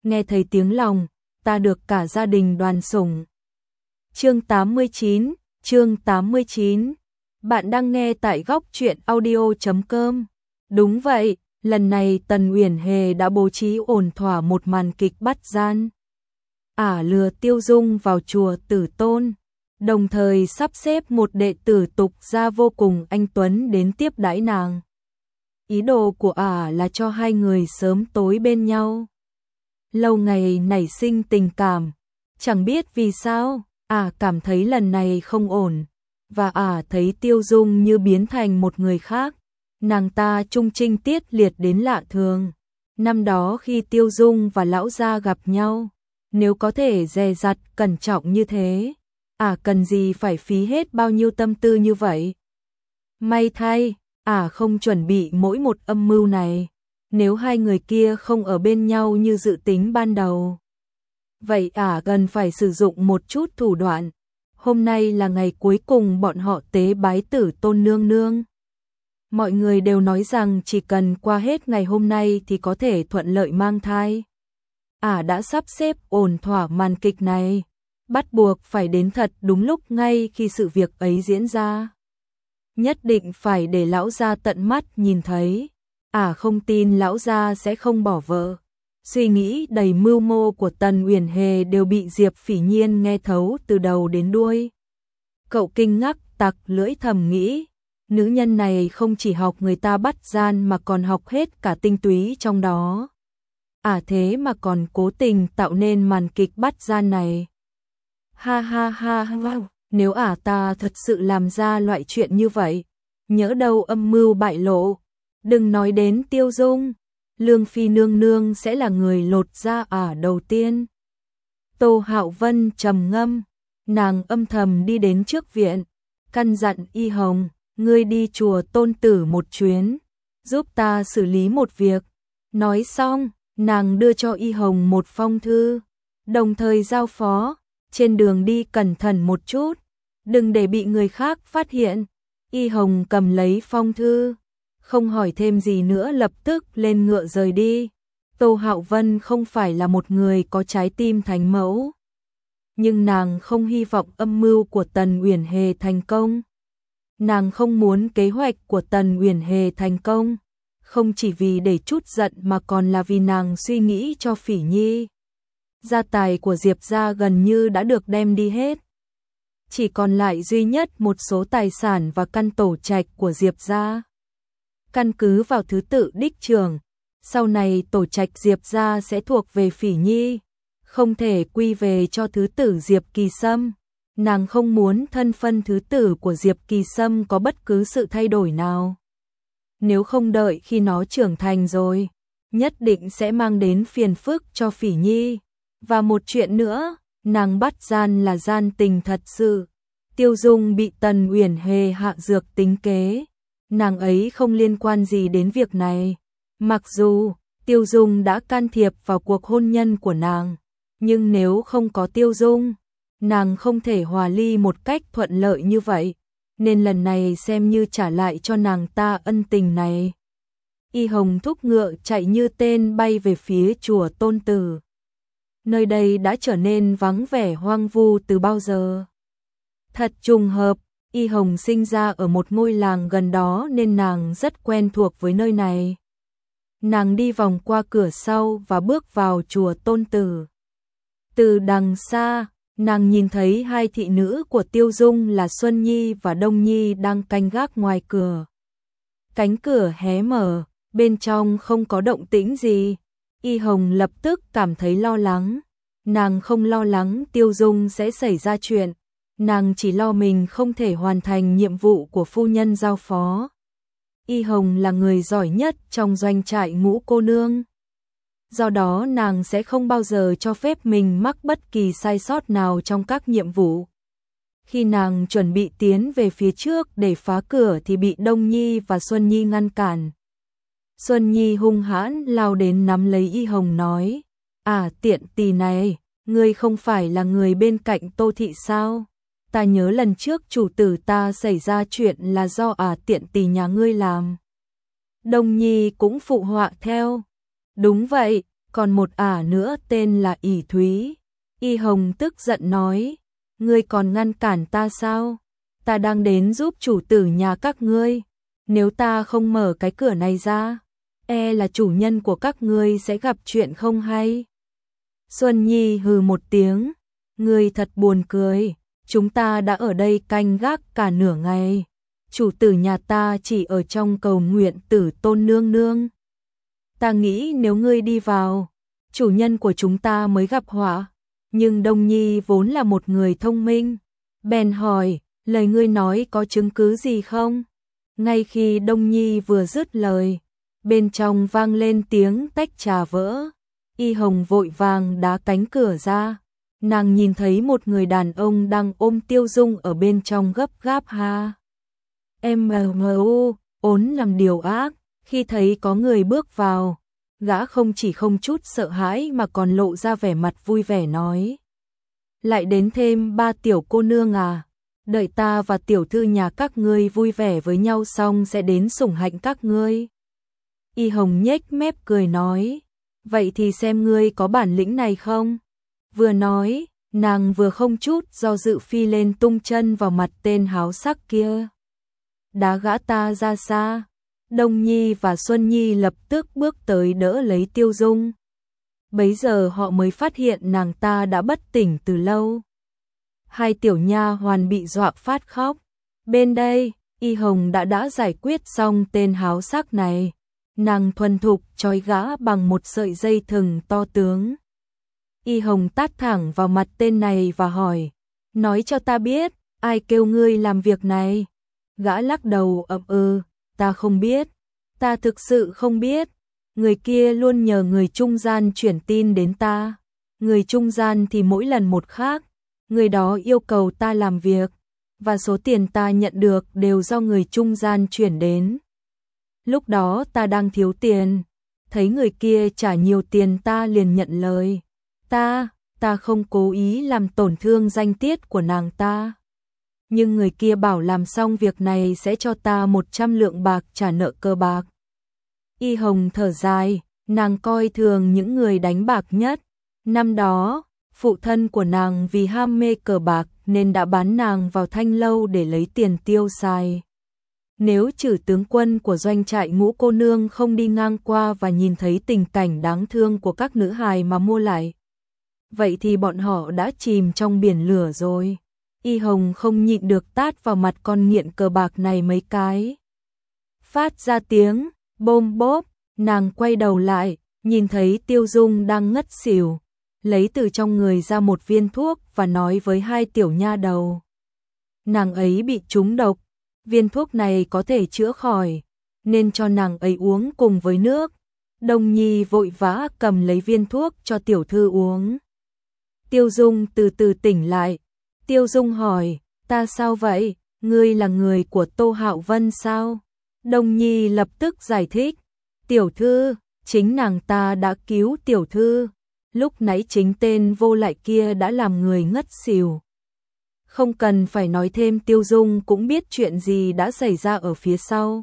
nghe thấy tiếng lòng, ta được cả gia đình đoàn sủng. Chương 89, chương 89. Bạn đang nghe tại góc truyện audio.com. Đúng vậy, lần này Tần Uyển Hề đã bố trí ổn thỏa một màn kịch bắt gian. Lừa Tiêu Dung vào chùa Tử Tôn, đồng thời sắp xếp một đệ tử tục gia vô cùng anh tuấn đến tiếp đãi nàng. Ý đồ của là cho hai người sớm tối bên nhau. Lâu ngày nảy sinh tình cảm, chẳng biết vì sao, cảm thấy lần này không ổn, và thấy Tiêu Dung như biến thành một người khác. Nàng ta trung trinh tiết liệt đến lạ thường. Năm đó khi Tiêu Dung và lão gia gặp nhau, nếu có thể dè dặt cẩn trọng như thế, cần gì phải phí hết bao nhiêu tâm tư như vậy. May thay, không chuẩn bị mỗi một âm mưu này, nếu hai người kia không ở bên nhau như dự tính ban đầu. Vậy cần phải sử dụng một chút thủ đoạn. Hôm nay là ngày cuối cùng bọn họ tế bái Tử Tôn nương nương. Mọi người đều nói rằng chỉ cần qua hết ngày hôm nay thì có thể thuận lợi mang thai. Đã sắp xếp ổn thỏa màn kịch này, bắt buộc phải đến thật đúng lúc ngay khi sự việc ấy diễn ra. Nhất định phải để lão gia tận mắt nhìn thấy. Không tin lão gia sẽ không bỏ vợ. Suy nghĩ đầy mưu mô của Tần Uyển Hề đều bị Diệp Phỉ Nhiên nghe thấu từ đầu đến đuôi. Cậu kinh ngạc tặc lưỡi thầm nghĩ, nữ nhân này không chỉ học người ta bắt gian mà còn học hết cả tinh túy trong đó. Thế mà còn cố tình tạo nên màn kịch bắt gian này. Ha ha ha ha, nếu ta thật sự làm ra loại chuyện như vậy, nhỡ đâu âm mưu bại lộ, đừng nói đến Tiêu Dung, Lương Phi nương nương sẽ là người lột da đầu tiên. Tô Hạo Vân trầm ngâm, nàng âm thầm đi đến trước viện, căn dặn Y Hồng, ngươi đi chùa Tôn Tử một chuyến, giúp ta xử lý một việc. Nói xong, nàng đưa cho Y Hồng một phong thư, đồng thời giao phó, trên đường đi cẩn thận một chút, đừng để bị người khác phát hiện. Y Hồng cầm lấy phong thư, không hỏi thêm gì nữa lập tức lên ngựa rời đi. Tô Hạo Vân không phải là một người có trái tim thánh mẫu, nhưng nàng không hy vọng âm mưu của Tần Uyển Hề thành công. Nàng không muốn kế hoạch của Tần Uyển Hề thành công, không chỉ vì để chút giận mà còn là vì nàng suy nghĩ cho Phỉ Nhi. Gia tài của Diệp gia gần như đã được đem đi hết. Chỉ còn lại duy nhất một số tài sản và căn tổ trạch của Diệp gia. Căn cứ vào thứ tự đích trưởng, sau này tổ trạch Diệp gia sẽ thuộc về Phỉ Nhi, không thể quy về cho thứ tử Diệp Kỳ Sâm. Nàng không muốn thân phân thứ tử của Diệp Kỳ Sâm có bất cứ sự thay đổi nào. Nếu không đợi khi nó trưởng thành rồi, nhất định sẽ mang đến phiền phức cho Phỉ Nhi. Và một chuyện nữa, nàng bắt gian là gian tình thật sự. Tiêu Dung bị Tần Uyển Hề hạ dược tính kế, nàng ấy không liên quan gì đến việc này. Mặc dù Tiêu Dung đã can thiệp vào cuộc hôn nhân của nàng, nhưng nếu không có Tiêu Dung, nàng không thể hòa ly một cách thuận lợi như vậy, nên lần này xem như trả lại cho nàng ta ân tình này. Y Hồng thúc ngựa chạy như tên bay về phía chùa Tôn Tử. Nơi đây đã trở nên vắng vẻ hoang vu từ bao giờ. Thật trùng hợp, Y Hồng sinh ra ở một ngôi làng gần đó nên nàng rất quen thuộc với nơi này. Nàng đi vòng qua cửa sau và bước vào chùa Tôn Tử. Từ đằng xa, nàng nhìn thấy hai thị nữ của Tiêu Dung là Xuân Nhi và Đông Nhi đang canh gác ngoài cửa. Cánh cửa hé mở, bên trong không có động tĩnh gì. Y Hồng lập tức cảm thấy lo lắng. Nàng không lo lắng Tiêu Dung sẽ xảy ra chuyện, nàng chỉ lo mình không thể hoàn thành nhiệm vụ của phu nhân giao phó. Y Hồng là người giỏi nhất trong doanh trại Ngũ cô nương. Do đó nàng sẽ không bao giờ cho phép mình mắc bất kỳ sai sót nào trong các nhiệm vụ. Khi nàng chuẩn bị tiến về phía trước để phá cửa thì bị Đông Nhi và Xuân Nhi ngăn cản. Xuân Nhi hung hãn lao đến nắm lấy Y Hồng nói, tiện tỳ này, ngươi không phải là người bên cạnh Tô thị sao? Ta nhớ lần trước chủ tử ta xảy ra chuyện là do tiện tỳ nhà ngươi làm. Đông Nhi cũng phụ họa theo. Đúng vậy, còn một ả nữa tên là ỷ Thúy. Y Hồng tức giận nói, ngươi còn ngăn cản ta sao? Ta đang đến giúp chủ tử nhà các ngươi. Nếu ta không mở cái cửa này ra, e là chủ nhân của các ngươi sẽ gặp chuyện không hay. Xuân Nhi hừ một tiếng, ngươi thật buồn cười, chúng ta đã ở đây canh gác cả nửa ngày. Chủ tử nhà ta chỉ ở trong cầu nguyện Tử Tôn nương nương. Ta nghĩ nếu ngươi đi vào, chủ nhân của chúng ta mới gặp họa. Nhưng Đông Nhi vốn là một người thông minh, bèn hỏi, lời ngươi nói có chứng cứ gì không? Ngay khi Đông Nhi vừa dứt lời, bên trong vang lên tiếng tách trà vỡ. Y Hồng vội vàng đá cánh cửa ra. Nàng nhìn thấy một người đàn ông đang ôm Tiêu Dung ở bên trong gấp gáp ha. Ốn làm điều ác, khi thấy có người bước vào, gã không chỉ không chút sợ hãi mà còn lộ ra vẻ mặt vui vẻ nói. Lại đến thêm 3 tiểu cô nương à? Đợi ta và tiểu thư nhà các ngươi vui vẻ với nhau xong sẽ đến sủng hạnh các ngươi. Y Hồng nhếch mép cười nói, vậy thì xem ngươi có bản lĩnh này không? Vừa nói, nàng vừa không chút do dự phi lên tung chân vào mặt tên háo sắc kia. Đá gã ta ra xa. Đông Nhi và Xuân Nhi lập tức bước tới đỡ lấy Tiêu Dung. Bấy giờ họ mới phát hiện nàng ta đã bất tỉnh từ lâu. Hai tiểu nha hoàn bị dọa phát khóc. Bên đây, Y Hồng đã giải quyết xong tên háo sắc này. Nàng thuần thục trói gã bằng một sợi dây thừng to tướng. Y Hồng tát thẳng vào mặt tên này và hỏi, nói cho ta biết, ai kêu ngươi làm việc này? Gã lắc đầu ậm ta không biết, ta thực sự không biết. Người kia luôn nhờ người trung gian chuyển tin đến ta. Người trung gian thì mỗi lần một khác. Người đó yêu cầu ta làm việc, và số tiền ta nhận được đều do người trung gian chuyển đến. Lúc đó ta đang thiếu tiền, thấy người kia trả nhiều tiền ta liền nhận lời. Ta không cố ý làm tổn thương danh tiết của nàng ta. Nhưng người kia bảo làm xong việc này sẽ cho ta 100 lượng bạc trả nợ cờ bạc. Y Hồng thở dài, nàng coi thường những người đánh bạc nhất. Năm đó, phụ thân của nàng vì ham mê cờ bạc nên đã bán nàng vào thanh lâu để lấy tiền tiêu xài. Nếu Trử tướng quân của doanh trại Ngũ cô nương không đi ngang qua và nhìn thấy tình cảnh đáng thương của các nữ hài mà mua lại, vậy thì bọn họ đã chìm trong biển lửa rồi. Y Hồng không nhịn được tát vào mặt con nghiện cờ bạc này mấy cái. Phát ra tiếng bôm bốp, nàng quay đầu lại, nhìn thấy Tiêu Dung đang ngất xỉu, lấy từ trong người ra một viên thuốc và nói với hai tiểu nha đầu. Nàng ấy bị trúng độc, viên thuốc này có thể chữa khỏi, nên cho nàng ấy uống cùng với nước. Đông Nhi vội vã cầm lấy viên thuốc cho tiểu thư uống. Tiêu Dung từ từ tỉnh lại. Tiêu Dung hỏi, ta sao vậy? Ngươi là người của Tô Hạo Vân sao? Đông Nhi lập tức giải thích, tiểu thư, chính nàng ta đã cứu tiểu thư. Lúc nãy chính tên vô lại kia đã làm người ngất xỉu. Không cần phải nói thêm, Tiêu Dung cũng biết chuyện gì đã xảy ra ở phía sau.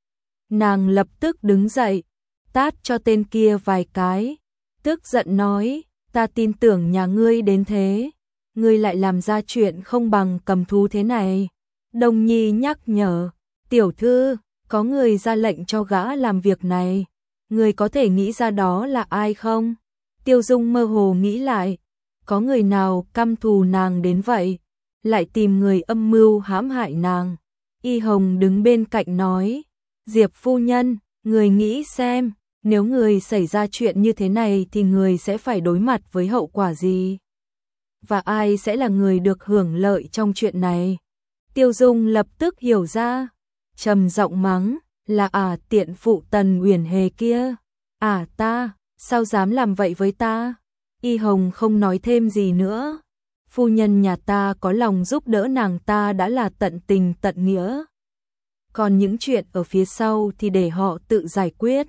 Nàng lập tức đứng dậy, tát cho tên kia vài cái, tức giận nói, ta tin tưởng nhà ngươi đến thế, ngươi lại làm ra chuyện không bằng cầm thú thế này. Đông Nhi nhắc nhở, tiểu thư, có người ra lệnh cho gã làm việc này, ngươi có thể nghĩ ra đó là ai không? Tiêu Dung mơ hồ nghĩ lại, có người nào căm thù nàng đến vậy, lại tìm người âm mưu hãm hại nàng. Y Hồng đứng bên cạnh nói, Diệp phu nhân, người nghĩ xem, nếu người xảy ra chuyện như thế này thì người sẽ phải đối mặt với hậu quả gì? Và ai sẽ là người được hưởng lợi trong chuyện này? Tiêu Dung lập tức hiểu ra, trầm giọng mắng, là tiện phụ Tần Uyển Hề kia. Ta, sao dám làm vậy với ta? Y Hồng không nói thêm gì nữa. Phu nhân nhà ta có lòng giúp đỡ nàng ta đã là tận tình tận nghĩa. Còn những chuyện ở phía sau thì để họ tự giải quyết.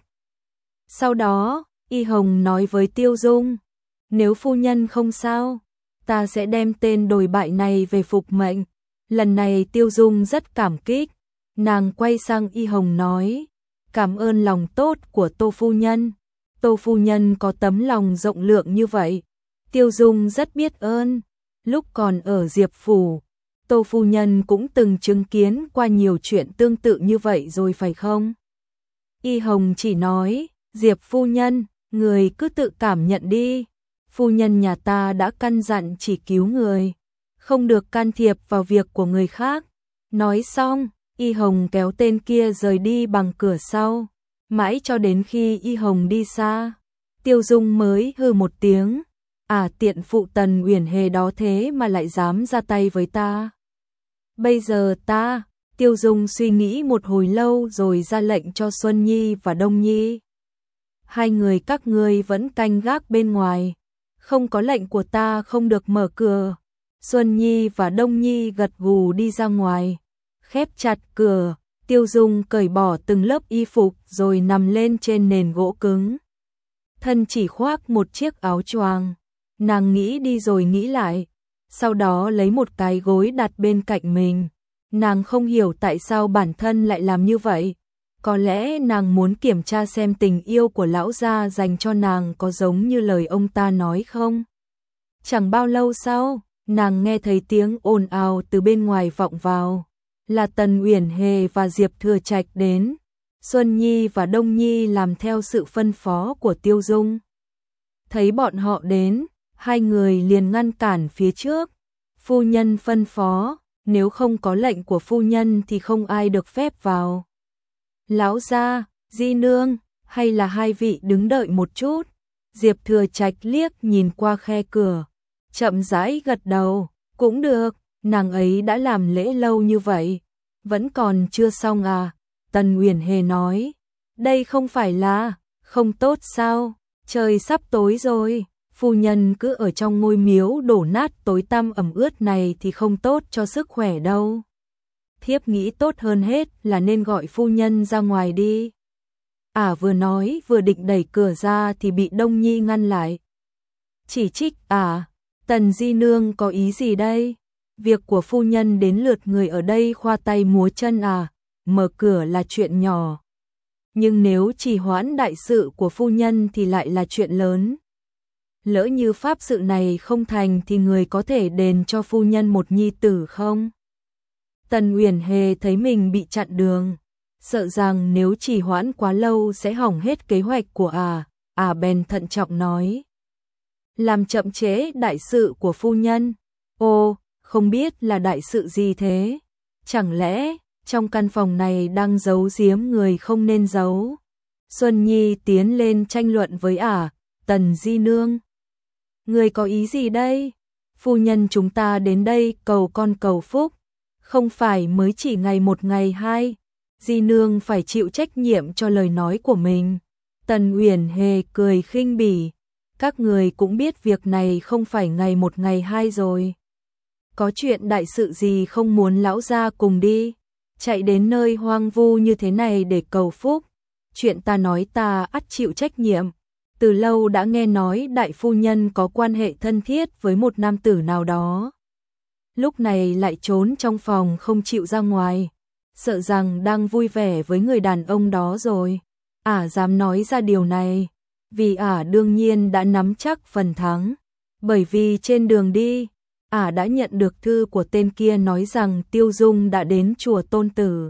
Sau đó, Y Hồng nói với Tiêu Dung, nếu phu nhân không sao, ta sẽ đem tên đồi bại này về phục mệnh. Lần này Tiêu Dung rất cảm kích, nàng quay sang Y Hồng nói, cảm ơn lòng tốt của Tô phu nhân, Tô phu nhân có tấm lòng rộng lượng như vậy, Tiêu Dung rất biết ơn. Lúc còn ở Diệp phủ, Tô phu nhân cũng từng chứng kiến qua nhiều chuyện tương tự như vậy rồi phải không? Y Hồng chỉ nói, Diệp phu nhân, người cứ tự cảm nhận đi. Phu nhân nhà ta đã căn dặn chỉ cứu người, không được can thiệp vào việc của người khác. Nói xong, Y Hồng kéo tên kia rời đi bằng cửa sau. Mãi cho đến khi Y Hồng đi xa, Tiêu Dung mới hừ một tiếng. Tiện phụ Tần Uyển Hề đó thế mà lại dám ra tay với ta. Bây giờ ta, Tiêu Dung suy nghĩ một hồi lâu rồi ra lệnh cho Xuân Nhi và Đông Nhi. Hai người các ngươi vẫn canh gác bên ngoài, không có lệnh của ta không được mở cửa. Xuân Nhi và Đông Nhi gật gù đi ra ngoài, khép chặt cửa. Tiêu Dung cởi bỏ từng lớp y phục rồi nằm lên trên nền gỗ cứng. Thân chỉ khoác một chiếc áo choàng. Nàng nghĩ đi rồi nghĩ lại, sau đó lấy một cái gối đặt bên cạnh mình. Nàng không hiểu tại sao bản thân lại làm như vậy. Có lẽ nàng muốn kiểm tra xem tình yêu của lão gia dành cho nàng có giống như lời ông ta nói không. Chẳng bao lâu sau, nàng nghe thấy tiếng ồn ào từ bên ngoài vọng vào. Là Tần Uyển Hề và Diệp Thừa Trạch đến. Xuân Nhi và Đông Nhi làm theo sự phân phó của Tiêu Dung. Thấy bọn họ đến, hai người liền ngăn cản phía trước. Phu nhân phân phó, nếu không có lệnh của phu nhân thì không ai được phép vào. Lão gia, di nương, hay là hai vị đứng đợi một chút? Diệp Thừa Trạch liếc nhìn qua khe cửa, chậm rãi gật đầu, cũng được, nàng ấy đã làm lễ lâu như vậy, vẫn còn chưa xong à? Tần Uyển Hề nói, đây không phải là không tốt sao? Trời sắp tối rồi, phu nhân cứ ở trong ngôi miếu đổ nát tối tăm ẩm ướt này thì không tốt cho sức khỏe đâu. Thiếp nghĩ tốt hơn hết là nên gọi phu nhân ra ngoài đi. Vừa nói vừa định đẩy cửa ra thì bị Đông Nhi ngăn lại. Chỉ trích Tần di nương có ý gì đây? Việc của phu nhân đến lượt người ở đây khoa tay múa chân mở cửa là chuyện nhỏ. Nhưng nếu trì hoãn đại sự của phu nhân thì lại là chuyện lớn. Lỡ như pháp sự này không thành thì người có thể đền cho phu nhân một nhi tử không? Tần Uyển Hề thấy mình bị chặn đường, sợ rằng nếu trì hoãn quá lâu sẽ hỏng hết kế hoạch của bèn thận trọng nói. Làm chậm trễ đại sự của phu nhân. Không biết là đại sự gì thế? Chẳng lẽ trong căn phòng này đang giấu giếm người không nên giấu? Xuân Nhi tiến lên tranh luận với Tần di nương. Người có ý gì đây? Phu nhân chúng ta đến đây cầu con cầu phúc, không phải mới chỉ ngày một ngày hai. Di nương phải chịu trách nhiệm cho lời nói của mình. Tần Uyển Hề cười khinh bỉ. Các người cũng biết việc này không phải ngày một ngày hai rồi. Có chuyện đại sự gì không muốn lão gia cùng đi? Chạy đến nơi hoang vu như thế này để cầu phúc. Chuyện ta nói ta ắt chịu trách nhiệm. Từ lâu đã nghe nói đại phu nhân có quan hệ thân thiết với một nam tử nào đó. Lúc này lại trốn trong phòng không chịu ra ngoài, sợ rằng đang vui vẻ với người đàn ông đó rồi. Dám nói ra điều này, vì đương nhiên đã nắm chắc phần thắng. Bởi vì trên đường đi, đã nhận được thư của tên kia nói rằng Tiêu Dung đã đến chùa Tôn Tử.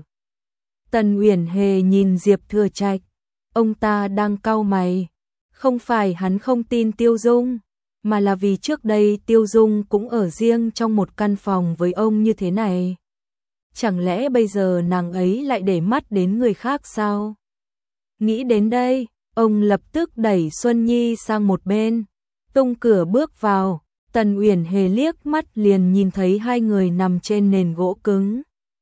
Tần Uyển Hề nhìn Diệp Thừa Trạch, ông ta đang cau mày. Không phải hắn không tin Tiêu Dung, mà là vì trước đây Tiêu Dung cũng ở riêng trong một căn phòng với ông như thế này. Chẳng lẽ bây giờ nàng ấy lại để mắt đến người khác sao? Nghĩ đến đây, ông lập tức đẩy Xuân Nhi sang một bên, tung cửa bước vào. Tần Uyển Hề liếc mắt liền nhìn thấy hai người nằm trên nền gỗ cứng.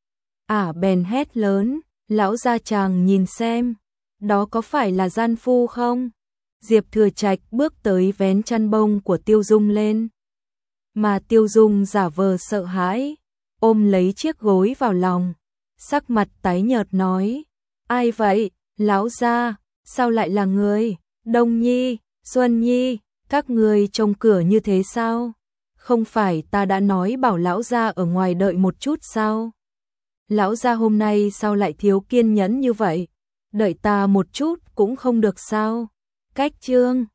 Bèn hét lớn, lão gia chàng nhìn xem, đó có phải là gian phu không? Diệp Thừa Trạch bước tới vén chăn bông của Tiêu Dung lên. Mà Tiêu Dung giả vờ sợ hãi, ôm lấy chiếc gối vào lòng, sắc mặt tái nhợt nói, ai vậy, lão gia, sao lại là người? Đông Nhi, Xuân Nhi, các người trông cửa như thế sao? Không phải ta đã nói bảo lão gia ở ngoài đợi một chút sao? Lão gia hôm nay sao lại thiếu kiên nhẫn như vậy? Đợi ta một chút cũng không được sao? Cách chương